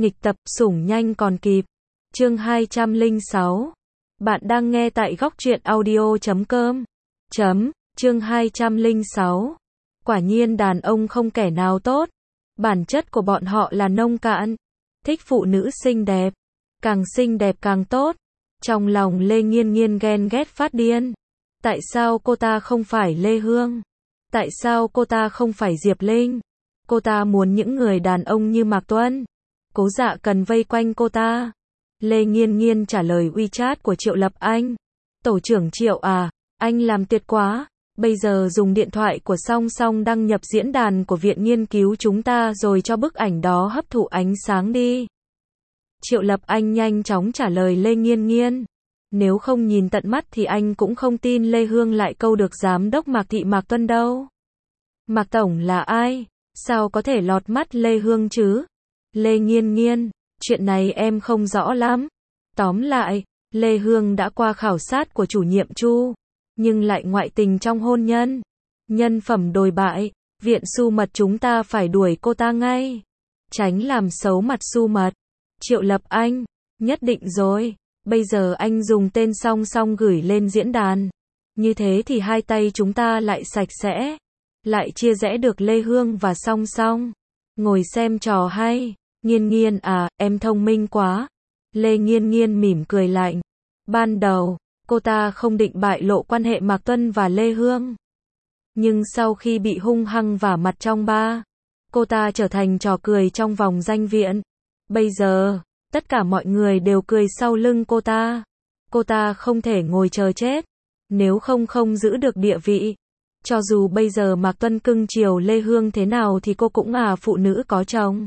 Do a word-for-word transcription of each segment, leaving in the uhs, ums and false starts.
Nghịch tập, sủng nhanh còn kịp. Chương hai trăm lẻ sáu. Bạn đang nghe tại góc truyện audio chấm com. Chấm, chương hai trăm lẻ sáu. Quả nhiên đàn ông không kẻ nào tốt. Bản chất của bọn họ là nông cạn. Thích phụ nữ xinh đẹp. Càng xinh đẹp càng tốt. Trong lòng Lê Nghiên Nghiên ghen ghét phát điên. Tại sao cô ta không phải Lê Hương? Tại sao cô ta không phải Diệp Linh? Cô ta muốn những người đàn ông như Mạc Tuân, Cố Dạ cần vây quanh cô ta. Lê Nghiên Nghiên trả lời WeChat của Triệu Lập Anh. Tổ trưởng Triệu à, anh làm tuyệt quá. Bây giờ dùng điện thoại của Song Song đăng nhập diễn đàn của viện nghiên cứu chúng ta rồi cho bức ảnh đó hấp thụ ánh sáng đi. Triệu Lập Anh nhanh chóng trả lời Lê Nghiên Nghiên. Nếu không nhìn tận mắt thì anh cũng không tin Lê Hương lại câu được giám đốc Mạc Thị Mạc Tuân đâu. Mạc Tổng là ai? Sao có thể lọt mắt Lê Hương chứ? Lê Nghiên Nghiên, chuyện này em không rõ lắm. Tóm lại, Lê Hương đã qua khảo sát của chủ nhiệm Chu, nhưng lại ngoại tình trong hôn nhân. Nhân phẩm đồi bại, viện Su Mật chúng ta phải đuổi cô ta ngay. Tránh làm xấu mặt Su Mật. Triệu Lập Anh, nhất định rồi. Bây giờ anh dùng tên Song Song gửi lên diễn đàn. Như thế thì hai tay chúng ta lại sạch sẽ. Lại chia rẽ được Lê Hương và Song Song. Ngồi xem trò hay. Nghiên Nghiên à, em thông minh quá. Lê Nghiên Nghiên mỉm cười lạnh. Ban đầu, cô ta không định bại lộ quan hệ Mạc Tuân và Lê Hương. Nhưng sau khi bị hung hăng vả mặt trong ba, cô ta trở thành trò cười trong vòng danh viện. Bây giờ, tất cả mọi người đều cười sau lưng cô ta. Cô ta không thể ngồi chờ chết. Nếu không không giữ được địa vị. Cho dù bây giờ Mạc Tuân cưng chiều Lê Hương thế nào thì cô cũng là phụ nữ có chồng.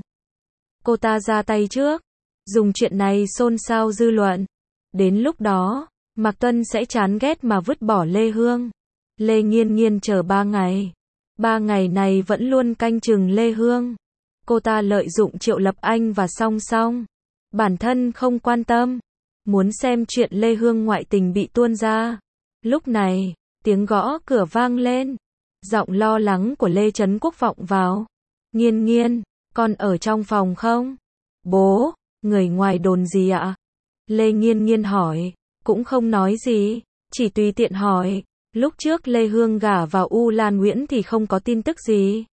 Cô ta ra tay trước. Dùng chuyện này xôn xao dư luận. Đến lúc đó, Mạc Tuân sẽ chán ghét mà vứt bỏ Lê Hương. Lê Nghiên Nghiên chờ ba ngày. Ba ngày này vẫn luôn canh chừng Lê Hương. Cô ta lợi dụng Triệu Lập Anh và Song Song. Bản thân không quan tâm. Muốn xem chuyện Lê Hương ngoại tình bị tuôn ra. Lúc này, tiếng gõ cửa vang lên. Giọng lo lắng của Lê Trấn Quốc vọng vào. Nghiên Nghiên, con ở trong phòng không? Bố, người ngoài đồn gì ạ? Lê Nghiên Nghiên hỏi. Cũng không nói gì, chỉ tùy tiện hỏi. Lúc trước Lê Hương gả vào U Lan Nguyễn thì không có tin tức gì.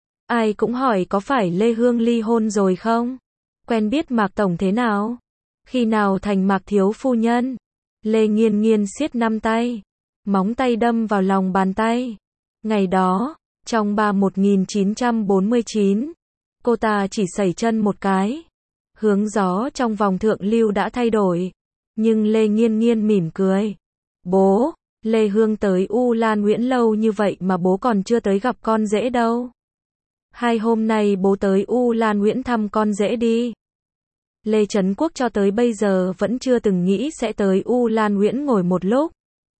Ai cũng hỏi có phải Lê Hương ly hôn rồi không? Quen biết Mạc Tổng thế nào? Khi nào thành Mạc Thiếu Phu Nhân? Lê Nghiên Nghiên siết năm tay. Móng tay đâm vào lòng bàn tay. Ngày đó, trong ba một nghìn chín trăm bốn mươi chín, cô ta chỉ sẩy chân một cái. Hướng gió trong vòng thượng lưu đã thay đổi. Nhưng Lê Nghiên Nghiên mỉm cười. Bố, Lê Hương tới U Lan Nguyễn lâu như vậy mà bố còn chưa tới gặp con rể đâu. Hai hôm nay bố tới U Lan Nguyễn thăm con rể đi. Lê Trấn Quốc cho tới bây giờ vẫn chưa từng nghĩ sẽ tới U Lan Nguyễn ngồi một lúc.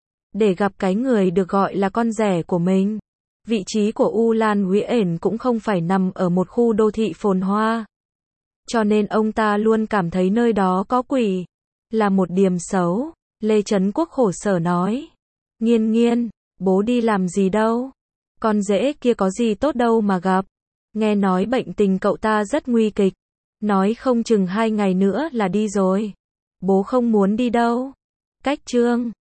Để gặp cái người được gọi là con rể của mình. Vị trí của U Lan Nguyễn cũng không phải nằm ở một khu đô thị phồn hoa. Cho nên ông ta luôn cảm thấy nơi đó có quỷ. Là một điểm xấu. Lê Trấn Quốc khổ sở nói. Nghiên Nghiên, bố đi làm gì đâu. Con rể kia có gì tốt đâu mà gặp. Nghe nói bệnh tình cậu ta rất nguy kịch. Nói không chừng hai ngày nữa là đi rồi. Bố không muốn đi đâu. Cách Trương,